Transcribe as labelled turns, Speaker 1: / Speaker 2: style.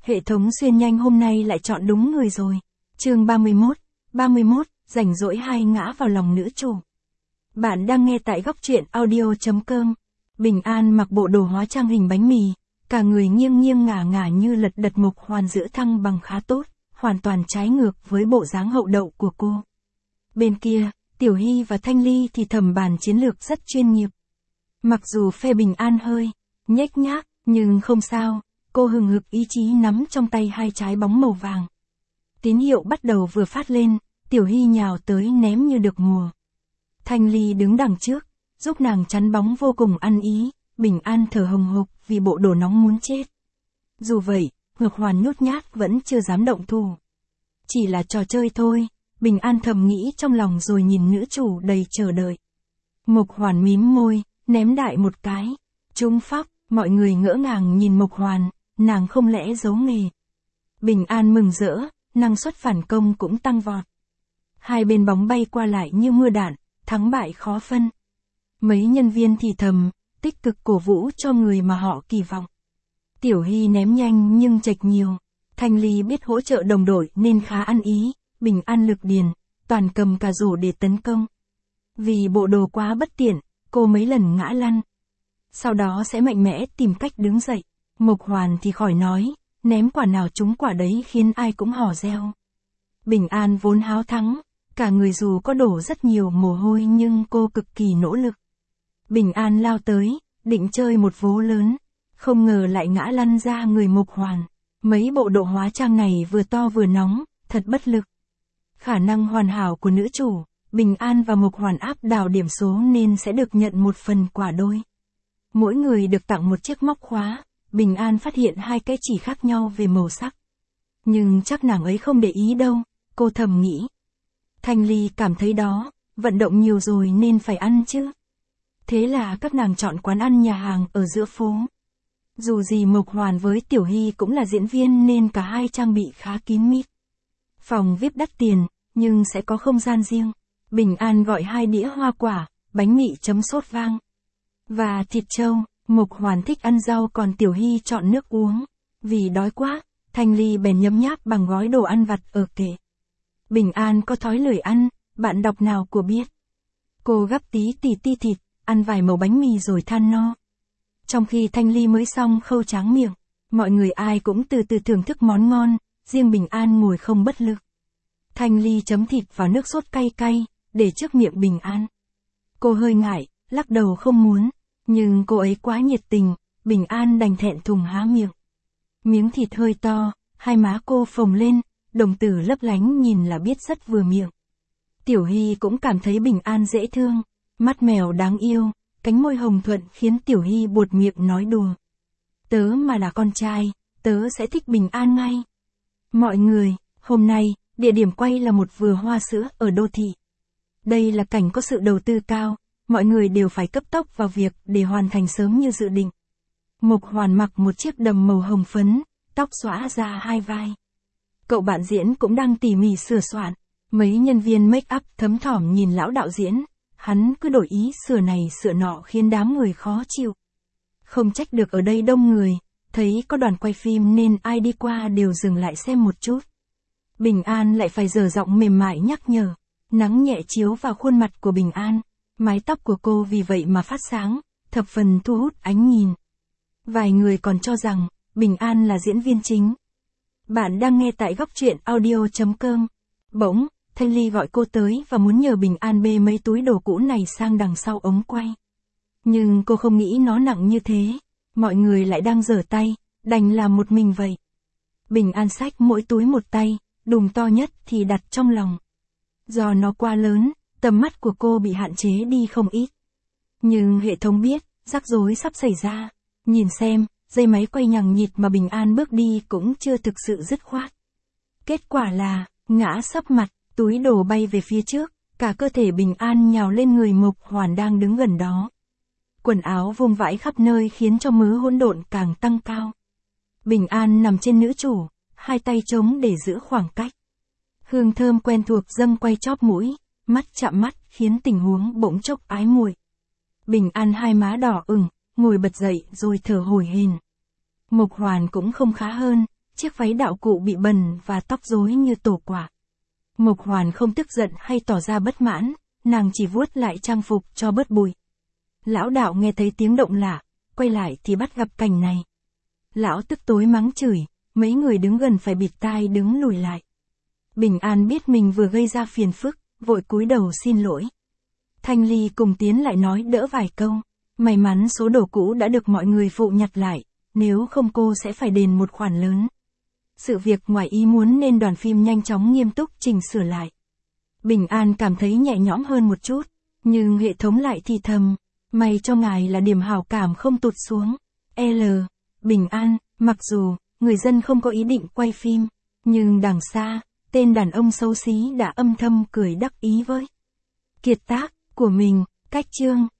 Speaker 1: Hệ thống xuyên nhanh hôm nay lại chọn đúng người rồi. Chương 31, rảnh rỗi hay ngã vào lòng nữ chủ. Bạn đang nghe tại góc truyện audio.com. Bình An mặc bộ đồ hóa trang hình bánh mì, cả người nghiêng nghiêng ngả ngả như lật đật. Mộc Hoàn giữ thăng bằng khá tốt, hoàn toàn trái ngược với bộ dáng hậu đậu của cô. Bên kia, Tiểu Hy và Thanh Ly thì thầm bàn chiến lược rất chuyên nghiệp. Mặc dù phe Bình An hơi nhếch nhác, nhưng không sao, cô hừng hực ý chí nắm trong tay hai trái bóng màu vàng. Tín hiệu bắt đầu vừa phát lên, Tiểu Hy nhào tới ném như được mùa. Thanh Ly đứng đằng trước, giúp nàng chắn bóng vô cùng ăn ý. Bình An thở hồng hộc vì bộ đồ nóng muốn chết. Dù vậy, Mộc Hoàn nhút nhát vẫn chưa dám động thủ. Chỉ là trò chơi thôi, Bình An thầm nghĩ trong lòng rồi nhìn nữ chủ đầy chờ đợi. Mộc Hoàn mím môi, ném đại một cái. Trúng phóc, mọi người ngỡ ngàng nhìn Mộc Hoàn, nàng không lẽ giấu nghề. Bình An mừng rỡ, năng suất phản công cũng tăng vọt. Hai bên bóng bay qua lại như mưa đạn, thắng bại khó phân. Mấy nhân viên thì thầm, tích cực cổ vũ cho người mà họ kỳ vọng. Tiểu Hy ném nhanh nhưng chệch nhiều. Thanh Ly biết hỗ trợ đồng đội nên khá ăn ý. Bình An lực điền, toàn cầm cả rổ để tấn công. Vì bộ đồ quá bất tiện, cô mấy lần ngã lăn. Sau đó sẽ mạnh mẽ tìm cách đứng dậy. Mộc Hoàn thì khỏi nói, ném quả nào trúng quả đấy khiến ai cũng hò reo. Bình An vốn háo thắng, cả người dù có đổ rất nhiều mồ hôi nhưng cô cực kỳ nỗ lực. Bình An lao tới, định chơi một vố lớn, không ngờ lại ngã lăn ra người Mộc Hoàn. Mấy bộ đồ hóa trang này vừa to vừa nóng, thật bất lực. Khả năng hoàn hảo của nữ chủ, Bình An và Mộc Hoàn áp đảo điểm số nên sẽ được nhận một phần quả đôi. Mỗi người được tặng một chiếc móc khóa. Bình An phát hiện hai cái chỉ khác nhau về màu sắc. Nhưng chắc nàng ấy không để ý đâu, cô thầm nghĩ. Thanh Ly cảm thấy đó, vận động nhiều rồi nên phải ăn chứ. Thế là các nàng chọn quán ăn nhà hàng ở giữa phố. Dù gì Mộc Hoàn với Tiểu Hy cũng là diễn viên nên cả hai trang bị khá kín mít. Phòng VIP đắt tiền, nhưng sẽ có không gian riêng. Bình An gọi 2 đĩa hoa quả, bánh mị chấm sốt vang và thịt trâu. Mộc Hoàn thích ăn rau còn Tiểu Hy chọn nước uống. Vì đói quá, Thanh Ly bèn nhấm nháp bằng gói đồ ăn vặt ở kệ. Bình An có thói lười ăn, bạn đọc nào của biết. Cô gắp tí ti thịt, ăn vài mẩu bánh mì rồi than no. Trong khi Thanh Ly mới xong khâu tráng miệng, mọi người ai cũng từ từ thưởng thức món ngon, riêng Bình An ngồi không bất lực. Thanh Ly chấm thịt vào nước sốt cay cay, để trước miệng Bình An. Cô hơi ngại, lắc đầu không muốn. Nhưng cô ấy quá nhiệt tình, Bình An đành thẹn thùng há miệng. Miếng thịt hơi to, hai má cô phồng lên, đồng tử lấp lánh nhìn là biết rất vừa miệng. Tiểu Hy cũng cảm thấy Bình An dễ thương, mắt mèo đáng yêu, cánh môi hồng thuận khiến Tiểu Hy buột miệng nói đùa. Tớ mà là con trai, tớ sẽ thích Bình An ngay. Mọi người, hôm nay, địa điểm quay là một vườn hoa sữa ở đô thị. Đây là cảnh có sự đầu tư cao. Mọi người đều phải cấp tốc vào việc để hoàn thành sớm như dự định. Mộc Hoàn mặc một chiếc đầm màu hồng phấn, tóc xõa ra hai vai. Cậu bạn diễn cũng đang tỉ mỉ sửa soạn. Mấy nhân viên make up thấm thỏm nhìn lão đạo diễn, hắn cứ đổi ý sửa này sửa nọ khiến đám người khó chịu. Không trách được ở đây đông người, thấy có đoàn quay phim nên ai đi qua đều dừng lại xem một chút. Bình An lại phải dở giọng mềm mại nhắc nhở. Nắng nhẹ chiếu vào khuôn mặt của Bình An. Mái tóc của cô vì vậy mà phát sáng, thập phần thu hút ánh nhìn. Vài người còn cho rằng, Bình An là diễn viên chính. Bạn đang nghe tại góc truyện audio.com. Bỗng, Thanh Ly gọi cô tới và muốn nhờ Bình An bê mấy túi đồ cũ này sang đằng sau ống quay. Nhưng cô không nghĩ nó nặng như thế. Mọi người lại đang giở tay, đành làm một mình vậy. Bình An xách mỗi túi một tay, đùm to nhất thì đặt trong lòng. Do nó quá lớn, tầm mắt của cô bị hạn chế đi không ít. Nhưng hệ thống biết, rắc rối sắp xảy ra. Nhìn xem, dây máy quay nhằng nhịt mà Bình An bước đi cũng chưa thực sự dứt khoát. Kết quả là, ngã sấp mặt, túi đồ bay về phía trước, cả cơ thể Bình An nhào lên người Mộc Hoàn đang đứng gần đó. Quần áo vương vãi khắp nơi khiến cho mớ hỗn độn càng tăng cao. Bình An nằm trên nữ chủ, hai tay trống để giữ khoảng cách. Hương thơm quen thuộc dâng quay chóp mũi. Mắt chạm mắt khiến tình huống bỗng chốc ái muội. Bình An hai má đỏ ửng, ngồi bật dậy rồi thở hổn hển. Mộc Hoàn cũng không khá hơn, chiếc váy đạo cụ bị bẩn và tóc rối như tổ quả. Mộc Hoàn không tức giận hay tỏ ra bất mãn, nàng chỉ vuốt lại trang phục cho bớt bụi. Lão đạo nghe thấy tiếng động lạ, quay lại thì bắt gặp cảnh này. Lão tức tối mắng chửi, mấy người đứng gần phải bịt tai đứng lùi lại. Bình An biết mình vừa gây ra phiền phức, vội cúi đầu xin lỗi. Thanh Ly cùng tiến lại nói đỡ vài câu. May mắn số đồ cũ đã được mọi người phụ nhặt lại, nếu không cô sẽ phải đền một khoản lớn. Sự việc ngoài ý muốn nên đoàn phim nhanh chóng nghiêm túc chỉnh sửa lại. Bình An cảm thấy nhẹ nhõm hơn một chút, nhưng hệ thống lại thì thầm, may cho ngài là điểm hảo cảm không tụt xuống. Bình An, mặc dù, người dân không có ý định quay phim, nhưng đằng xa, tên đàn ông xấu xí đã âm thầm cười đắc ý với kiệt tác của mình, cách chương.